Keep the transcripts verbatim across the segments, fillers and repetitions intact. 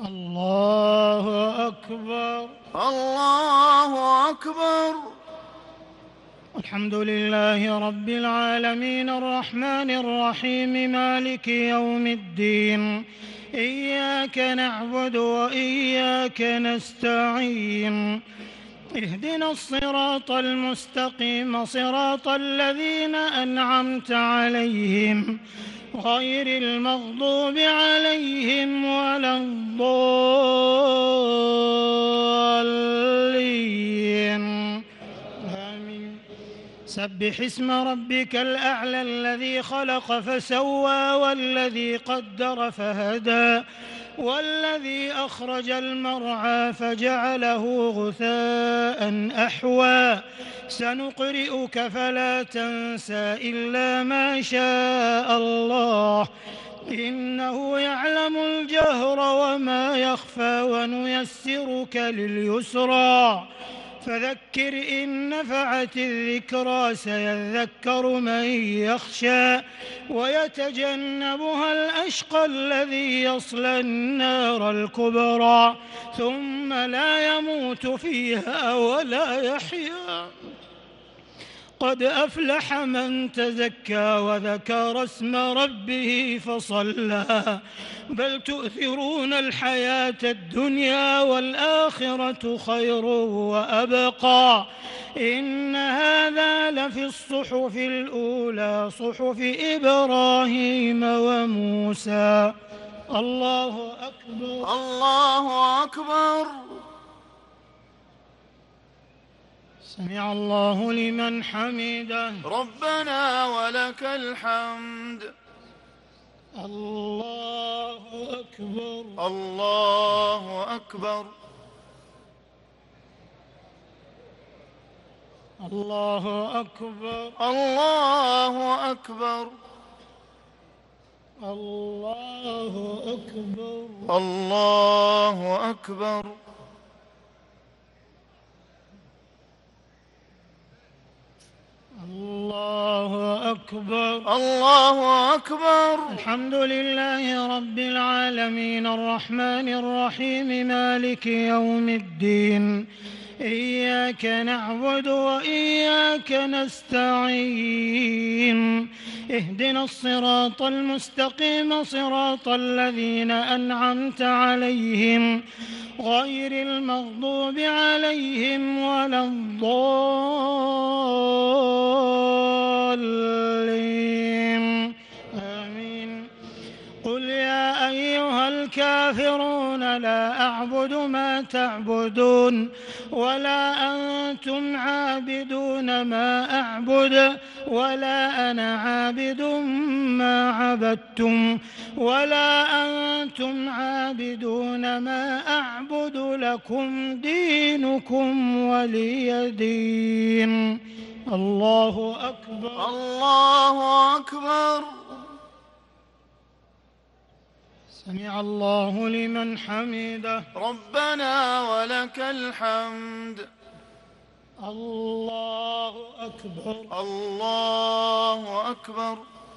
الله أكبر. الله أكبر. الحمد لله رب العالمين الرحمن الرحيم مالك يوم الدين، إياك نعبد وإياك نستعين، اهدنا الصراط المستقيم صراط الذين أنعمت عليهم غير المغضوب عليهم ولا الضالين، آمين. سبح اسم ربك الأعلى الذي خلق فسوى والذي قدر فهدى والذي أخرج المرعى فجعله غثاء أحوى سنقرئك فلا تنسى إلا ما شاء الله إنه يعلم الجهر وما يخفى ونيسرك لليسرى فذكر إن نفعت الذكرى سيذكر من يخشى ويتجنبها الأشقى الذي يصلى النار الكبرى ثم لا يموت فيها ولا يحيا قد أفلح من تزكى وذكر اسم ربه فصلى بل تؤثرون الحياة الدنيا والآخرة خير وأبقى إن هذا لفي الصحف الأولى صحف إبراهيم وموسى. الله أكبر. الله أكبر. سمع الله لمن حمده. ربنا ولك الحمد. الله أكبر. الله أكبر. الله أكبر. الله أكبر. الله أكبر. الله أكبر. الله أكبر. الله أكبر. الحمد لله رب العالمين الرحمن الرحيم مالك يوم الدين، إياك نعبد وإياك نستعين، اهدنا الصراط المستقيم صراط الذين أنعمت عليهم غير المغضوب عليهم ولا الضالين، آمين. قل يا أيها الكافرون لا أعبد ما تعبدون ولا أنتم عابدون ما أعبد ولا أنا عابد ما عبدتم ولا أنتم عابدون ما أعبد لكم دينكم ولي دين. الله أكبر. الله أكبر. سمع الله لمن حمده. ربنا ولك الحمد. الله أكبر. الله أكبر.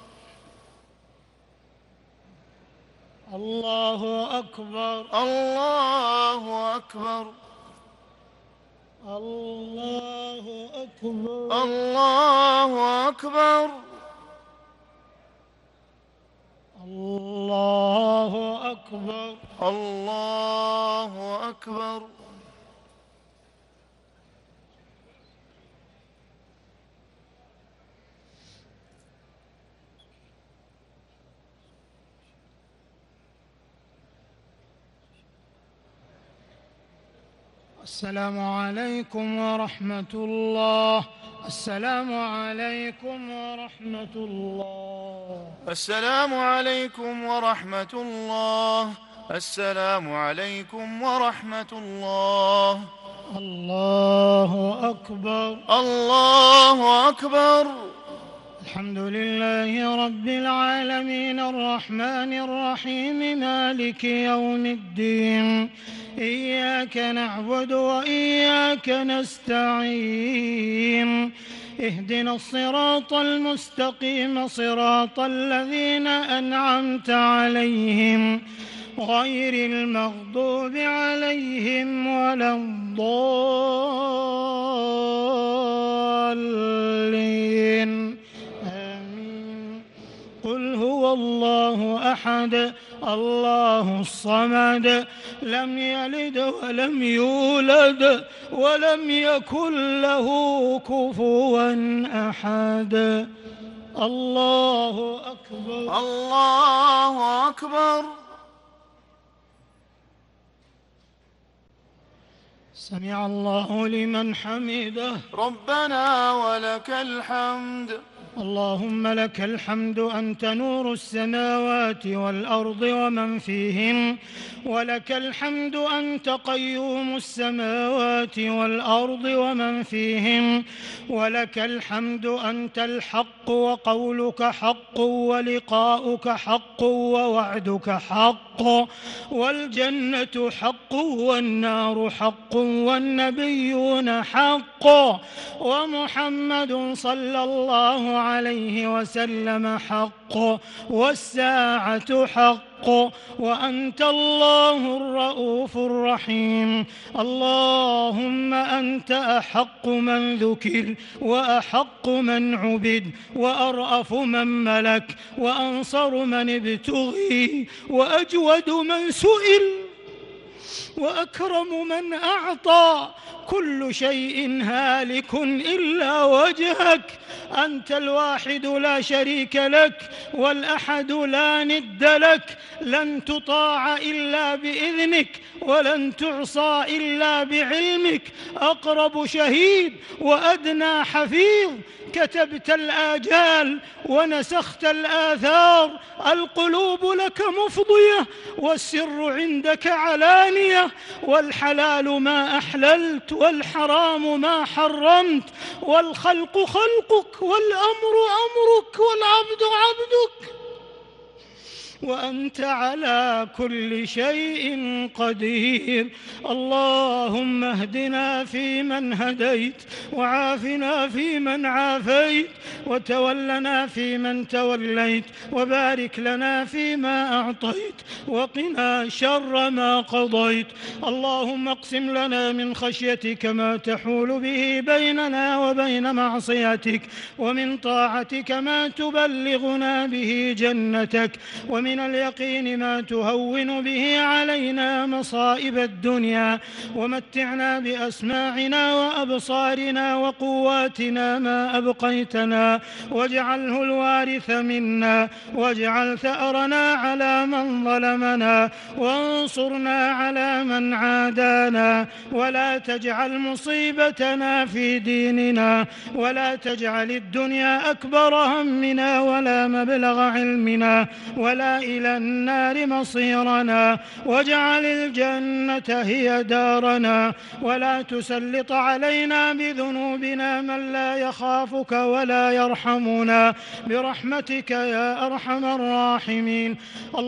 الله أكبر. الله أكبر. الله أكبر. الله أكبر. الله أكبر. الله أكبر. السلام عليكم ورحمة الله. السلام عليكم ورحمة الله. السلام عليكم ورحمة الله. السلام عليكم ورحمة الله. الله أكبر. الله أكبر. الحمد لله رب العالمين الرحمن الرحيم مالك يوم الدين، إياك نعبد وإياك نستعين، اهدنا الصراط المستقيم صراط الذين أنعمت عليهم غير المغضوب عليهم ولا الضالين آمين. قل هو الله أحد الله الصمد لم يلد ولم يولد ولم يكن له كفوا أحد. الله أكبر. الله أكبر. سمع الله لمن حمده. ربنا ولك الحمد. اللهم لك الحمد أنت نور السماوات والأرض ومن فيهن، ولك الحمد أنت قيوم السماوات والأرض ومن فيهن، ولك الحمد أنت الحق وقولك حق ولقاؤك حق ووعدك حق والجنة حق والنار حق والنبيون حق ومحمد صلى الله عليه وسلم حق والساعة حق وأنت الله الرؤوف الرحيم. اللهم أنت أحق من ذكر وأحق من عبد وأرأف من ملك وأنصر من ابتغي وأجود من سئل وأكرم من أعطى. كل شيء هالك إلا وجهك، أنت الواحد لا شريك لك والأحد لا ند لك، لن تطاع إلا بإذنك ولن تعصى إلا بعلمك. أقرب شهيد وأدنى حفيظ، كتبت الآجال ونسخت الآثار. القلوب لك مفضية والسر عندك علانية، والحلال ما أحللت والحرام ما حرمت، والخلق خلقك والأمر أمرك والعبد عبدك، وأنت على كل شيء قدير. اللهم اهدنا فيمن هديت، وعافنا فيمن عافيت، وتولنا فيمن توليت، وبارك لنا فيما أعطيت، وقنا شر ما قضيت. اللهم اقسم لنا من خشيتك ما تحول به بيننا وبين معصيتك، ومن طاعتك ما تبلغنا به جنتك، ومن من اليقين ما تهون به علينا مصائب الدنيا، ومتعنا بأسماعنا وأبصارنا وقواتنا ما أبقيتنا، واجعله الوارث منا، واجعل ثأرنا على من ظلمنا، وانصرنا على من عادانا، ولا تجعل مصيبتنا في ديننا، ولا تجعل الدنيا أكبر همنا ولا مبلغ علمنا، ولا إلى النار مصيرنا، واجعل الجنة هي دارنا، ولا تسلط علينا بذنوبنا من لا يخافك ولا يرحمنا برحمتك يا أرحم الراحمين.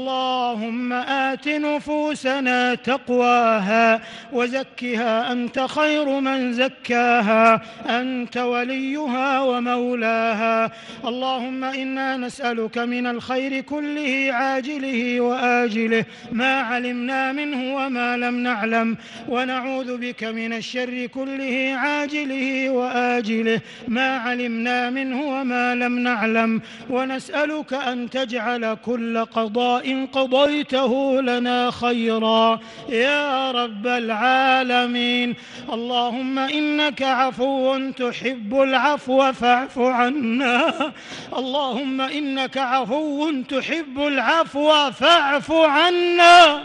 اللهم آت نفوسنا تقواها وزكها أنت خير من زكاها، أنت وليها ومولاها. اللهم إنا نسألك من الخير كله عاجله وآجله ما علمنا منه وما لم نعلم، ونعوذ بك من الشر كله عاجله وآجله ما علمنا منه وما لم نعلم، ونسألك أن تجعل كل قضاء قضيته لنا خيرا يا رب العالمين. اللهم إنك عفو تحب العفو فاعف عنا. اللهم إنك عفو تحب العفو فاعف عنا.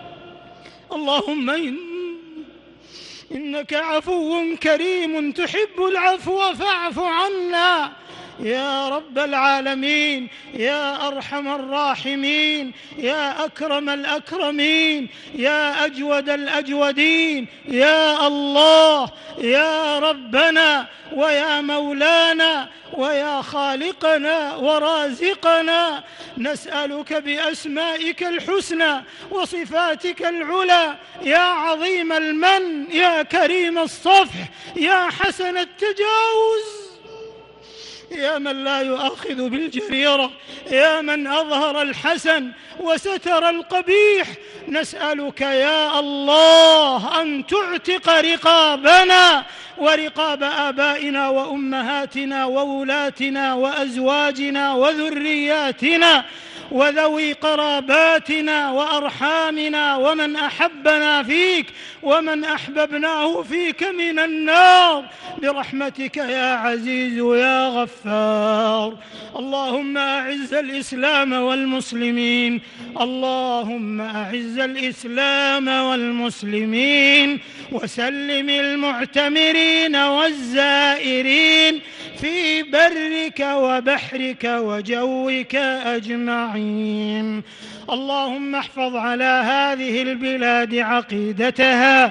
اللهم إن إنك عفو كريم تحب العفو فاعف عنا يا رب العالمين، يا أرحم الراحمين، يا أكرم الأكرمين، يا أجود الأجودين، يا الله يا ربنا ويا مولانا ويا خالقنا ورازقنا. نسألك بأسمائك الحسنى وصفاتك العلى يا عظيم المن، يا كريم الصفح، يا حسن التجاوز، يا من لا يؤاخذ بالجريرة، يا من أظهر الحسن وستر القبيح، نسألك يا الله أن تعتق رقابنا ورقاب آبائنا وأمهاتنا وولاتنا وأزواجنا وذرياتنا وذوي قراباتنا وأرحامنا ومن أحبنا فيك ومن أحببناه فيك من النار برحمتك يا عزيز يا غفار. اللهم أعز الإسلام والمسلمين، اللهم أعز الإسلام والمسلمين، وسلم المعتمرين والزائرين في برك وبحرك وجوك أجمعين. اللهم احفظ على هذه البلاد عقيدتها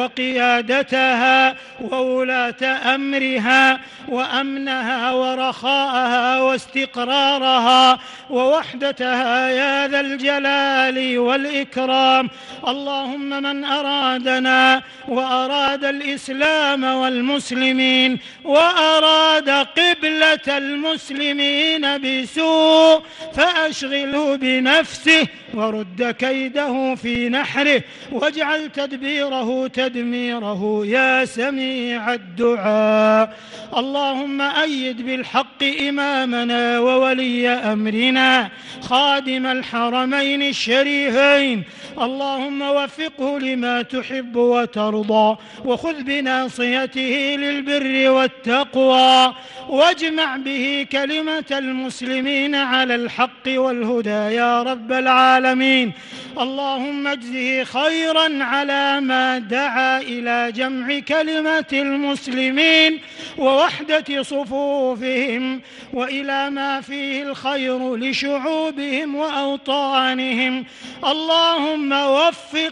وقيادتها وولاة أمرها وأمنها ورخاءها واستقرارها ووحدتها يا ذا الجلال والإكرام. اللهم من أرادنا وأراد الإسلام والمسلمين وأراد قبلة المسلمين بسوء فأشغله بنفسه ورد كيده في نحره واجعل تدبيره تدميره يا سميع الدعاء. اللهم أيد بالحق إمامنا وولي أمرنا خادم الحرمين الشريفين، اللهم وفقه لما تحب وترضى وخذ بناصيته للبر والتقوى واجمع به كلمة المسلمين على الحق والهدى يا رب العالمين. اللهم اجزه خيرا على ما دعا إلى جمع كلمة المسلمين ووحدة صفوفهم وإلى ما فيه الخير لشعوبهم وأوطانهم. اللهم وفق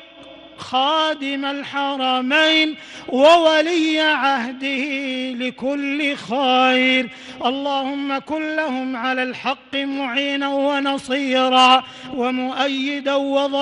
خادم الحرمين وولي عهده لكل خير، اللهم كن لهم على الحق معينا ونصيرا ومؤيدا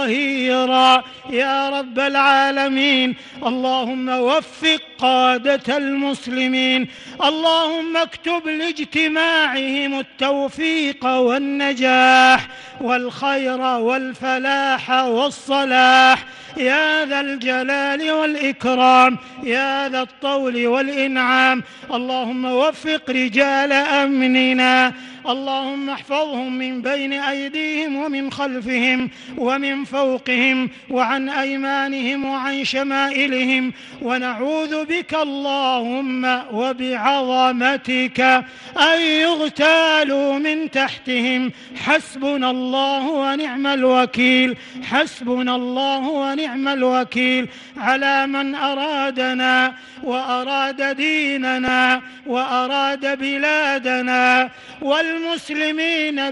وظهيرا يا رب العالمين. اللهم وفق قادة المسلمين، اللهم اكتب لاجتماعهم التوفيق والنجاح والخير والفلاح والصلاح يا ذا الجلال والإكرام يا ذا الطول والإنعام. اللهم وفق رجال أمننا، اللهم احفظهم من بين أيديهم ومن خلفهم ومن فوقهم وعن أيمانهم وعن شمائلهم، ونعوذ بك اللهم وبعظمتك أن يغتالوا من تحتهم. حسبنا الله ونعم الوكيل، حسبنا الله ونعم الوكيل على من أرادنا وأراد ديننا وأراد بلادنا والمسلمين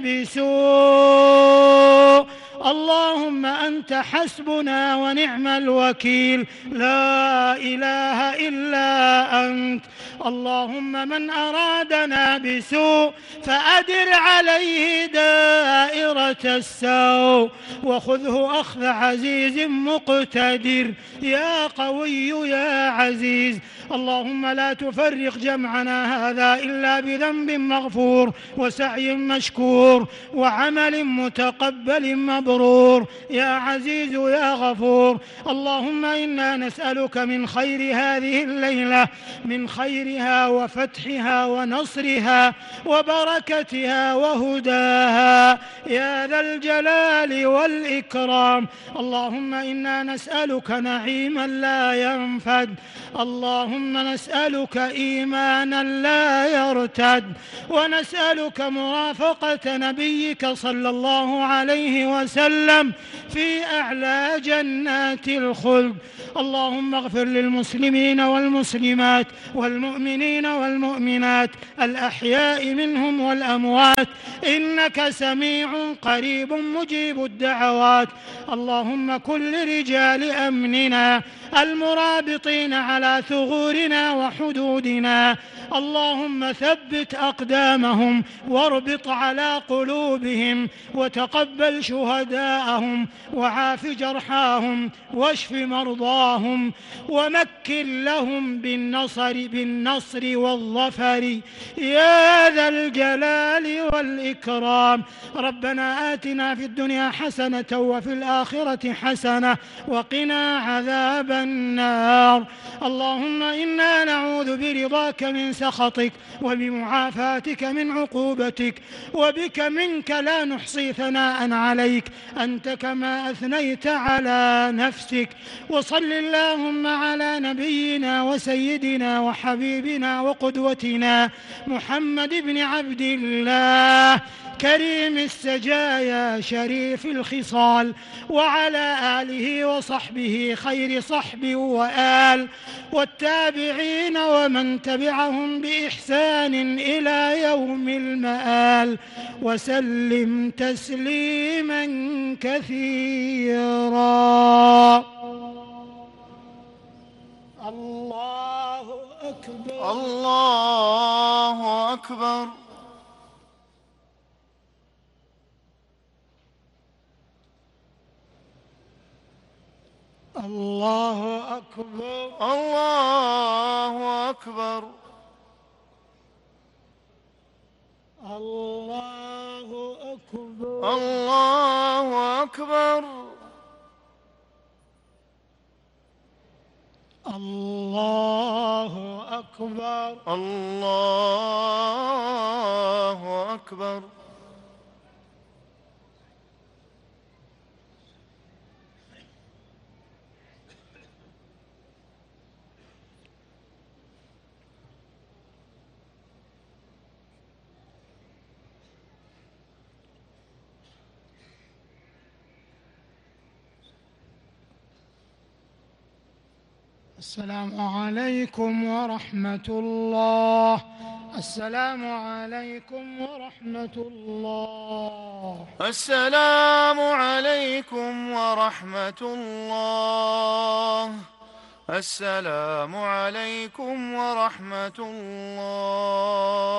بسوء. اللهم أنت حسبنا ونعم الوكيل، لا إله إلا أنت. اللهم من أرادنا بسوء فأدر عليه دائرة السوء وخذه أخذ عزيز مقتدر يا قوي يا عزيز. اللهم لا تفرق جمعنا هذا إلا بذنب مغفور وسعي مشكور وعمل متقبل مبرور يا عزيز يا غفور. اللهم إنا نسألك من خير هذه الليلة، من خيرها وفتحها ونصرها وبركتها وهداها يا ذا الجلال والإكرام. اللهم إنا نسألك نعيما لا ينفد، اللهم نسألك إيمانا لا يرتد، ونسألك مرافقة نبيك صلى الله عليه وسلم في أعلى جنات الخلد. اللهم اغفر للمسلمين والمسلمات والمؤمنين والمؤمنات الأحياء منهم والأموات، إنك سميع قريب مجيب الدعوات. اللهم كن لرجال أمننا المرابطين على ثغورنا وحدودنا، اللهم ثبت أقدامهم واربط على قلوبهم وتقبل شهداءهم وعاف جرحاهم واشف مرضاهم ومكن لهم بالنصر بالنصر والظفر يا ذا الجلال والإكرام. ربنا آتنا في الدنيا حسنة وفي الآخرة حسنة وقنا عذاب النار. اللهم إنا نعوذ برضاك من سخطك وبمعافاتك من عقوبتك وبك منك لا نحصي ثناء عليك أنت كما أثنيت على نفسك. وصل اللهم على نبينا وسيدنا وحبيبنا وقدوتنا محمد بن عبد الله كريم السجايا شريف الخصال وعلى آله وصحبه خير صحب وآل والتابعين ومن تبعهم بإحسان إلى يوم المآل وسلم تسليما كثيرا. الله أكبر الله أكبر. الله أكبر الله أكبر. الله أكبر الله أكبر. الله أكبر الله أكبر. السلام عليكم ورحمة الله. السلام عليكم ورحمة الله. السلام عليكم ورحمة الله. السلام عليكم ورحمة الله.